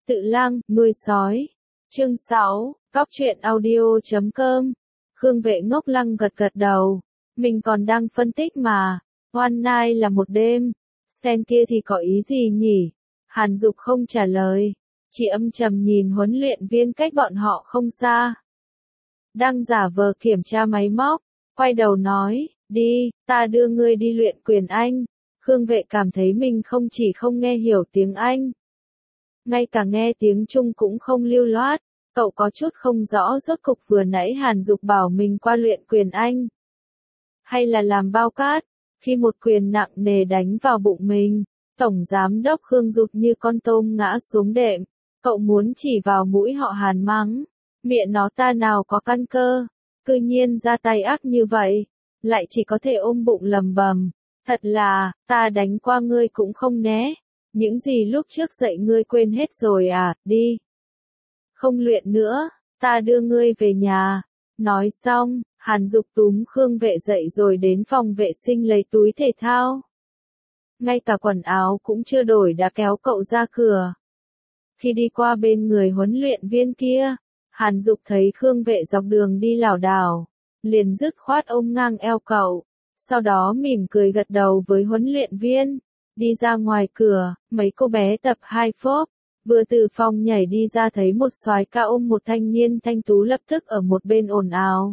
Tự lang, nuôi sói. Chương 6, Cóc truyện audio.com. Khương Vệ ngốc lăng gật gật đầu. Mình còn đang phân tích mà. One night là một đêm. Sen kia thì có ý gì nhỉ? Hàn Dục không trả lời. Chỉ âm trầm nhìn huấn luyện viên cách bọn họ không xa. Đang giả vờ kiểm tra máy móc. Quay đầu nói, đi, ta đưa ngươi đi luyện quyền Anh. Khương Vệ cảm thấy mình không chỉ không nghe hiểu tiếng Anh, ngay cả nghe tiếng Trung cũng không lưu loát. Cậu có chút không rõ rốt cục vừa nãy Hàn Dục bảo mình qua luyện quyền Anh, hay là làm bao cát. Khi một quyền nặng nề đánh vào bụng mình, Tổng Giám đốc Khương Dục như con tôm ngã xuống đệm. Cậu muốn chỉ vào mũi họ Hàn mắng, miệng nó ta nào có căn cơ, cư nhiên ra tay ác như vậy, lại chỉ có thể ôm bụng lầm bầm. Thật là, ta đánh qua ngươi cũng không né. Những gì lúc trước dạy ngươi quên hết rồi à, đi. Không luyện nữa, ta đưa ngươi về nhà. Nói xong, Hàn Dục túm Khương Vệ dậy rồi đến phòng vệ sinh lấy túi thể thao. Ngay cả quần áo cũng chưa đổi đã kéo cậu ra cửa. Khi đi qua bên người huấn luyện viên kia, Hàn Dục thấy Khương Vệ dọc đường đi lảo đảo, liền dứt khoát ôm ngang eo cậu. Sau đó mỉm cười gật đầu với huấn luyện viên. Đi ra ngoài cửa, mấy cô bé tập 2 phốp, vừa từ phòng nhảy đi ra thấy một soái ca ôm một thanh niên thanh tú lập tức ở một bên ồn ào.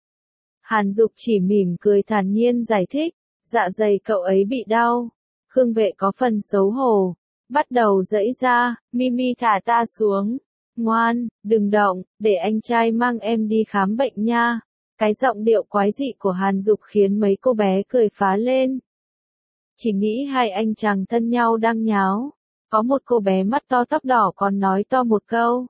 Hàn Dục chỉ mỉm cười thản nhiên giải thích, dạ dày cậu ấy bị đau. Khương Vệ có phần xấu hổ, bắt đầu giãy ra, Mimi thả ta xuống. Ngoan, đừng động, để anh trai mang em đi khám bệnh nha. Cái giọng điệu quái dị của Hàn Dục khiến mấy cô bé cười phá lên. Chỉ nghĩ hai anh chàng thân nhau đang nháo. Có một cô bé mắt to tóc đỏ còn nói to một câu.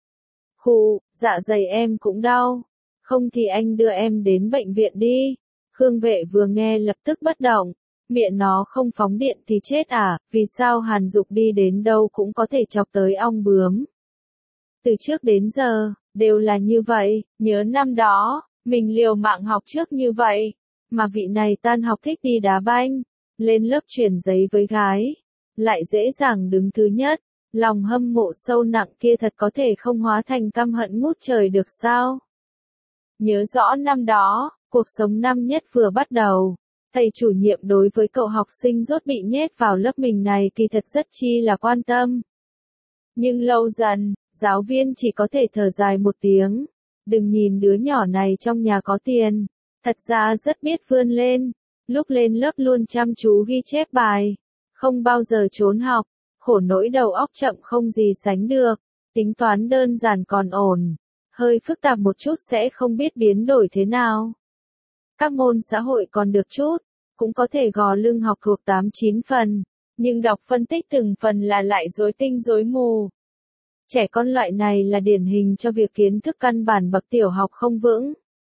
Khụ, dạ dày em cũng đau. Không thì anh đưa em đến bệnh viện đi. Khương Vệ vừa nghe lập tức bất động. Miệng nó không phóng điện thì chết à, vì sao Hàn Dục đi đến đâu cũng có thể chọc tới ong bướm. Từ trước đến giờ, đều là như vậy, nhớ năm đó, mình liều mạng học trước như vậy. Mà vị này tan học thích đi đá banh, lên lớp chuyển giấy với gái, lại dễ dàng đứng thứ nhất. Lòng hâm mộ sâu nặng kia thật có thể không hóa thành căm hận ngút trời được sao? Nhớ rõ năm đó, cuộc sống năm nhất vừa bắt đầu, thầy chủ nhiệm đối với cậu học sinh rốt bị nhét vào lớp mình này kỳ thật rất chi là quan tâm. Nhưng lâu dần, giáo viên chỉ có thể thở dài một tiếng. Đừng nhìn đứa nhỏ này trong nhà có tiền, thật ra rất biết vươn lên. Lúc lên lớp luôn chăm chú ghi chép bài, không bao giờ trốn học, khổ nỗi đầu óc chậm không gì sánh được, tính toán đơn giản còn ổn, hơi phức tạp một chút sẽ không biết biến đổi thế nào. Các môn xã hội còn được chút, cũng có thể gò lưng học thuộc 8-9 phần, nhưng đọc phân tích từng phần là lại rối tinh rối mù. Trẻ con loại này là điển hình cho việc kiến thức căn bản bậc tiểu học không vững.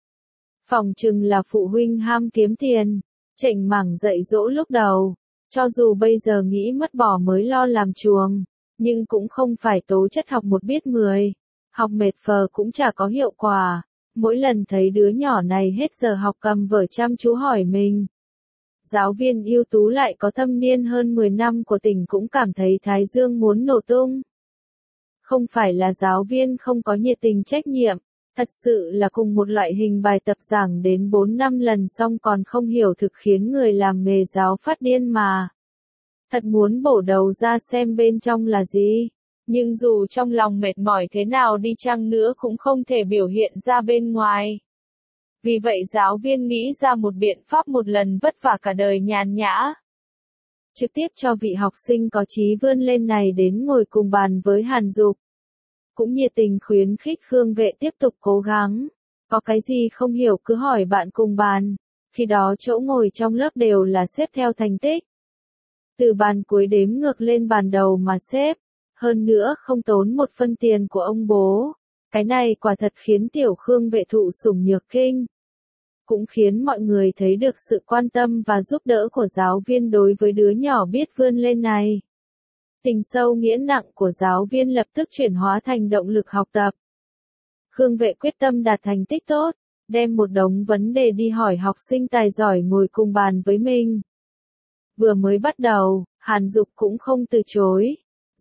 Phỏng chừng là phụ huynh ham kiếm tiền, chểnh mảng dạy dỗ lúc đầu, cho dù bây giờ nghĩ mất bỏ mới lo làm chuồng, nhưng cũng không phải tố chất học một biết 10, học mệt phờ cũng chả có hiệu quả. Mỗi lần thấy đứa nhỏ này hết giờ học cầm vở chăm chú hỏi mình. Giáo viên ưu tú lại có thâm niên hơn 10 năm của tỉnh cũng cảm thấy thái dương muốn nổ tung. Không phải là giáo viên không có nhiệt tình trách nhiệm, thật sự là cùng một loại hình bài tập giảng đến 4-5 lần xong còn không hiểu thực khiến người làm nghề giáo phát điên mà. Thật muốn bổ đầu ra xem bên trong là gì, nhưng dù trong lòng mệt mỏi thế nào đi chăng nữa cũng không thể biểu hiện ra bên ngoài. Vì vậy giáo viên nghĩ ra một biện pháp một lần vất vả cả đời nhàn nhã. Trực tiếp cho vị học sinh có chí vươn lên này đến ngồi cùng bàn với Hàn Dục. Cũng nhiệt tình khuyến khích Khương Vệ tiếp tục cố gắng. Có cái gì không hiểu cứ hỏi bạn cùng bàn. Khi đó chỗ ngồi trong lớp đều là xếp theo thành tích. Từ bàn cuối đếm ngược lên bàn đầu mà xếp. Hơn nữa không tốn một phân tiền của ông bố. Cái này quả thật khiến tiểu Khương Vệ thụ sủng nhược kinh. Cũng khiến mọi người thấy được sự quan tâm và giúp đỡ của giáo viên đối với đứa nhỏ biết vươn lên này. Tình sâu nghĩa nặng của giáo viên lập tức chuyển hóa thành động lực học tập. Khương Vệ quyết tâm đạt thành tích tốt, đem một đống vấn đề đi hỏi học sinh tài giỏi ngồi cùng bàn với mình. Vừa mới bắt đầu, Hàn Dục cũng không từ chối.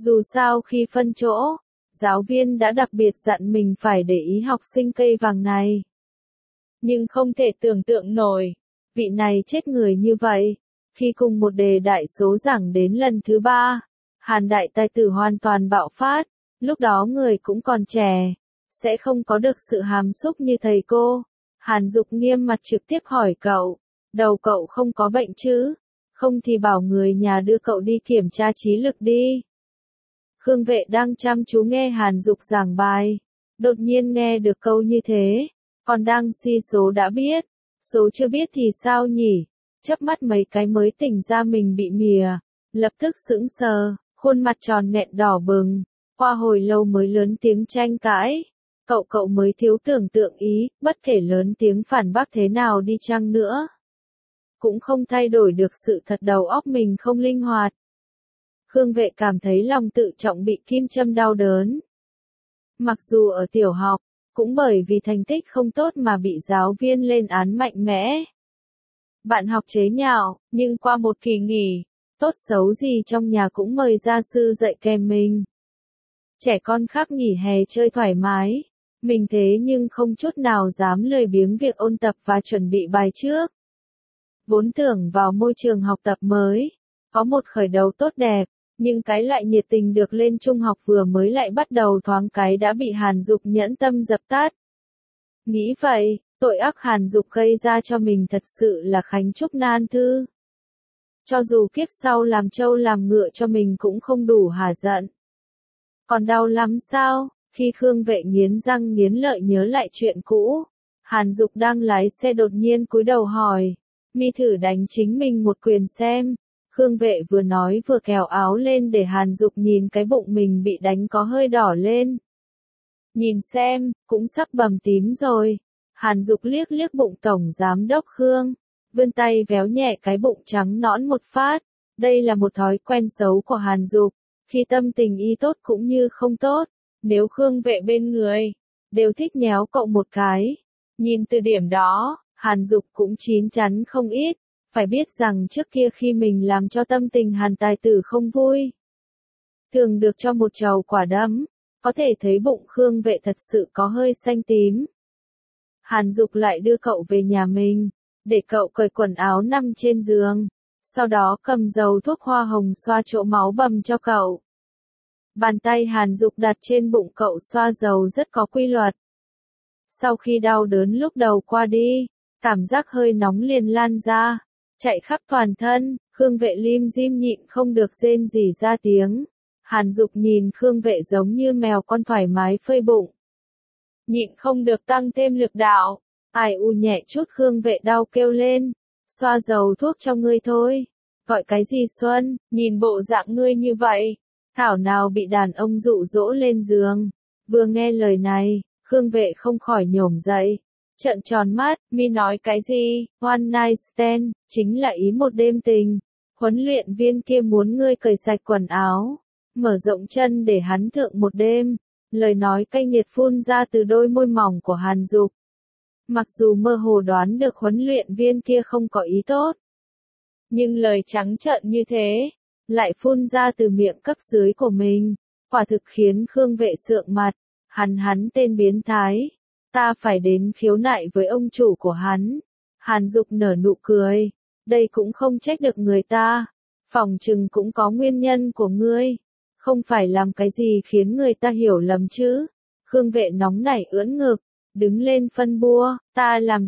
Dù sao khi phân chỗ, giáo viên đã đặc biệt dặn mình phải để ý học sinh cây vàng này. Nhưng không thể tưởng tượng nổi, vị này chết người như vậy. Khi cùng một đề đại số giảng đến lần thứ 3, Hàn đại tài tử hoàn toàn bạo phát, lúc đó người cũng còn trẻ, sẽ không có được sự hàm xúc như thầy cô. Hàn Dục nghiêm mặt trực tiếp hỏi cậu, đầu cậu không có bệnh chứ, không thì bảo người nhà đưa cậu đi kiểm tra trí lực đi. Khương Vệ đang chăm chú nghe Hàn Dục giảng bài, đột nhiên nghe được câu như thế, còn đang si số đã biết, số chưa biết thì sao nhỉ, chớp mắt mấy cái mới tỉnh ra mình bị mìa, lập tức sững sờ, khuôn mặt tròn nghẹn đỏ bừng, qua hồi lâu mới lớn tiếng tranh cãi. Cậu mới thiếu tưởng tượng ý, bất kể lớn tiếng phản bác thế nào đi chăng nữa, cũng không thay đổi được sự thật đầu óc mình không linh hoạt. Khương Vệ cảm thấy lòng tự trọng bị kim châm đau đớn. Mặc dù ở tiểu học, cũng bởi vì thành tích không tốt mà bị giáo viên lên án mạnh mẽ. Bạn học chế nhạo, nhưng qua một kỳ nghỉ, tốt xấu gì trong nhà cũng mời gia sư dạy kèm mình. Trẻ con khác nghỉ hè chơi thoải mái, mình thế nhưng không chút nào dám lười biếng việc ôn tập và chuẩn bị bài trước. Vốn tưởng vào môi trường học tập mới, có một khởi đầu tốt đẹp, nhưng cái loại nhiệt tình được lên trung học vừa mới lại bắt đầu thoáng cái đã bị Hàn Dục nhẫn tâm dập tắt. Nghĩ vậy, tội ác Hàn Dục gây ra cho mình thật sự là khánh chúc nan thư. Cho dù kiếp sau làm trâu làm ngựa cho mình cũng không đủ hả giận. Còn đau lắm sao? Khi Khương Vệ nghiến răng nghiến lợi nhớ lại chuyện cũ, Hàn Dục đang lái xe đột nhiên cúi đầu hỏi, mi thử đánh chính mình một quyền xem. Khương Vệ vừa nói vừa kéo áo lên để Hàn Dục nhìn cái bụng mình bị đánh có hơi đỏ lên. Nhìn xem, cũng sắp bầm tím rồi. Hàn Dục liếc liếc bụng tổng giám đốc Khương, vươn tay véo nhẹ cái bụng trắng nõn một phát. Đây là một thói quen xấu của Hàn Dục, khi tâm tình y tốt cũng như không tốt. Nếu Khương Vệ bên người, đều thích nhéo cậu một cái. Nhìn từ điểm đó, Hàn Dục cũng chín chắn không ít. Phải biết rằng trước kia khi mình làm cho tâm tình Hàn tài tử không vui, thường được cho một chầu quả đấm, có thể thấy bụng Khương Vệ thật sự có hơi xanh tím. Hàn Dục lại đưa cậu về nhà mình, để cậu cởi quần áo nằm trên giường, sau đó cầm dầu thuốc hoa hồng xoa chỗ máu bầm cho cậu. Bàn tay Hàn Dục đặt trên bụng cậu xoa dầu rất có quy luật. Sau khi đau đớn lúc đầu qua đi, cảm giác hơi nóng liền lan ra, chạy khắp toàn thân, Khương Vệ lim dim nhịn không được rên rỉ ra tiếng. Hàn Dục nhìn Khương Vệ giống như mèo con thoải mái phơi bụng. Nhịn không được tăng thêm lực đạo, ai u nhẹ chút Khương Vệ đau kêu lên, xoa dầu thuốc cho ngươi thôi. Gọi cái gì Xuân, nhìn bộ dạng ngươi như vậy, thảo nào bị đàn ông dụ dỗ lên giường. Vừa nghe lời này, Khương Vệ không khỏi nhổm dậy, trợn tròn mắt, mi nói cái gì, one night stand, chính là ý một đêm tình. Huấn luyện viên kia muốn ngươi cởi sạch quần áo, mở rộng chân để hắn thượng một đêm. Lời nói cay nghiệt phun ra từ đôi môi mỏng của Hàn Dục. Mặc dù mơ hồ đoán được huấn luyện viên kia không có ý tốt, nhưng lời trắng trợn như thế, lại phun ra từ miệng cấp dưới của mình, quả thực khiến Khương Vệ sượng mặt. Hắn tên biến thái, ta phải đến khiếu nại với ông chủ của hắn. Hàn Dục nở nụ cười, đây cũng không trách được người ta, phỏng chừng cũng có nguyên nhân của ngươi, không phải làm cái gì khiến người ta hiểu lầm chứ. Khương Vệ nóng nảy ưỡn ngực, đứng lên phân bua, ta làm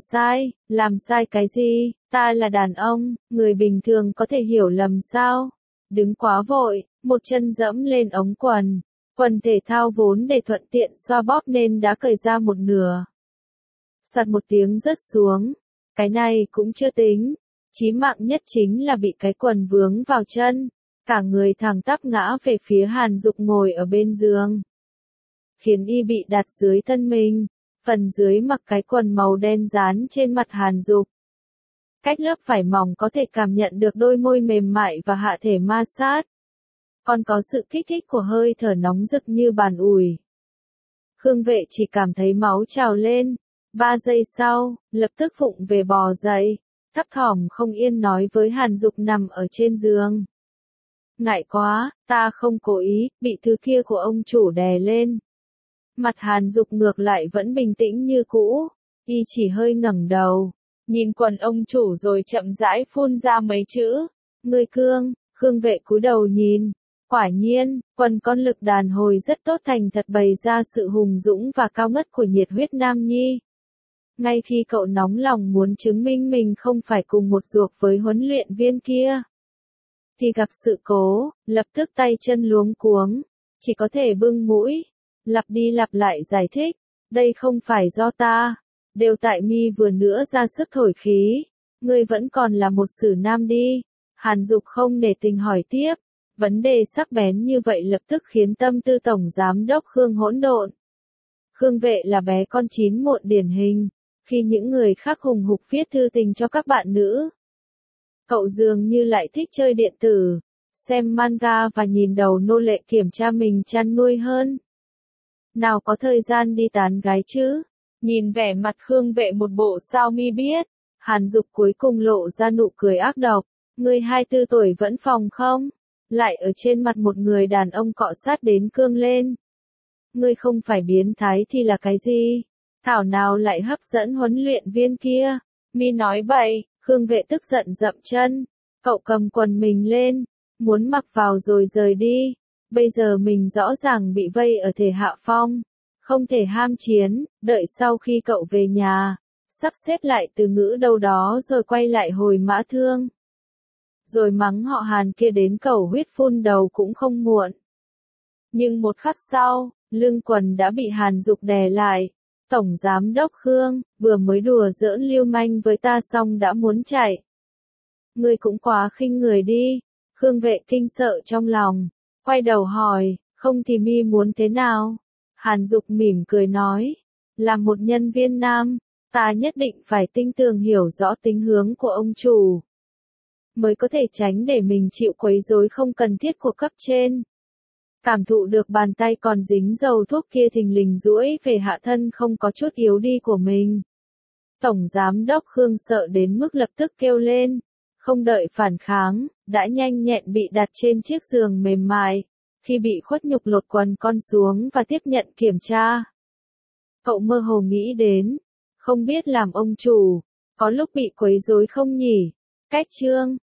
sai cái gì, ta là đàn ông, người bình thường có thể hiểu lầm sao? Đứng quá vội, một chân dẫm lên ống quần. Quần thể thao vốn để thuận tiện xoa bóp nên đã cởi ra một nửa. Soạt một tiếng rớt xuống. Cái này cũng chưa tính. Chí mạng nhất chính là bị cái quần vướng vào chân. Cả người thẳng tắp ngã về phía Hàn Dục ngồi ở bên giường, khiến y bị đặt dưới thân mình. Phần dưới mặc cái quần màu đen dán trên mặt Hàn Dục. Cách lớp vải mỏng có thể cảm nhận được đôi môi mềm mại và hạ thể ma sát. Còn có sự kích thích của hơi thở nóng rực như bàn ủi. Khương Vệ chỉ cảm thấy máu trào lên. 3 giây sau, lập tức vụng về bò dậy, thấp thỏm không yên nói với Hàn Dục nằm ở trên giường. Ngại quá, ta không cố ý, bị thứ kia của ông chủ đè lên. Mặt Hàn Dục ngược lại vẫn bình tĩnh như cũ, y chỉ hơi ngẩng đầu, nhìn quần ông chủ rồi chậm rãi phun ra mấy chữ. Ngươi cương, Khương Vệ cúi đầu nhìn. Quả nhiên, quần con lực đàn hồi rất tốt, thành thật bày ra sự hùng dũng và cao ngất của nhiệt huyết nam nhi. Ngay khi cậu nóng lòng muốn chứng minh mình không phải cùng một ruột với huấn luyện viên kia, thì gặp sự cố, lập tức tay chân luống cuống, chỉ có thể bưng mũi, lặp đi lặp lại giải thích, đây không phải do ta, đều tại mi vừa nữa ra sức thổi khí, ngươi vẫn còn là một sử nam đi. Hàn Dục không nể tình hỏi tiếp, vấn đề sắc bén như vậy lập tức khiến tâm tư tổng giám đốc Khương hỗn độn. Khương Vệ là bé con chín muộn điển hình, khi những người khác hùng hục viết thư tình cho các bạn nữ, cậu dường như lại thích chơi điện tử, xem manga và nhìn đầu nô lệ kiểm tra mình chăn nuôi hơn. Nào có thời gian đi tán gái chứ? Nhìn vẻ mặt Khương Vệ một bộ sao mi biết, Hàn Dục cuối cùng lộ ra nụ cười ác độc. Ngươi 24 tuổi vẫn phòng không? Lại ở trên mặt một người đàn ông cọ sát đến cương lên. Ngươi không phải biến thái thì là cái gì? Thảo nào lại hấp dẫn huấn luyện viên kia? Mi nói bậy. Khương Vệ tức giận dậm chân. Cậu cầm quần mình lên, muốn mặc vào rồi rời đi. Bây giờ mình rõ ràng bị vây ở thể hạ phong, không thể ham chiến, đợi sau khi cậu về nhà, sắp xếp lại từ ngữ đâu đó rồi quay lại hồi Mã Thương. Rồi mắng họ Hàn kia đến cầu huyết phun đầu cũng không muộn. Nhưng một khắc sau, lưng quần đã bị Hàn Dục đè lại. Tổng giám đốc Khương, vừa mới đùa giỡn lưu manh với ta xong đã muốn chạy. Ngươi cũng quá khinh người đi. Khương Vệ kinh sợ trong lòng, quay đầu hỏi, không thì mi muốn thế nào? Hàn Dục mỉm cười nói, là một nhân viên nam, ta nhất định phải tinh tường hiểu rõ tính hướng của ông chủ, mới có thể tránh để mình chịu quấy rối không cần thiết của cấp trên. Cảm thụ được bàn tay còn dính dầu thuốc kia thình lình duỗi về hạ thân không có chút yếu đi của mình. Tổng giám đốc Khương sợ đến mức lập tức kêu lên, không đợi phản kháng, đã nhanh nhẹn bị đặt trên chiếc giường mềm mại. Khi bị khuất nhục lột quần con xuống và tiếp nhận kiểm tra, cậu mơ hồ nghĩ đến, không biết làm ông chủ, có lúc bị quấy rối không nhỉ? Cách chương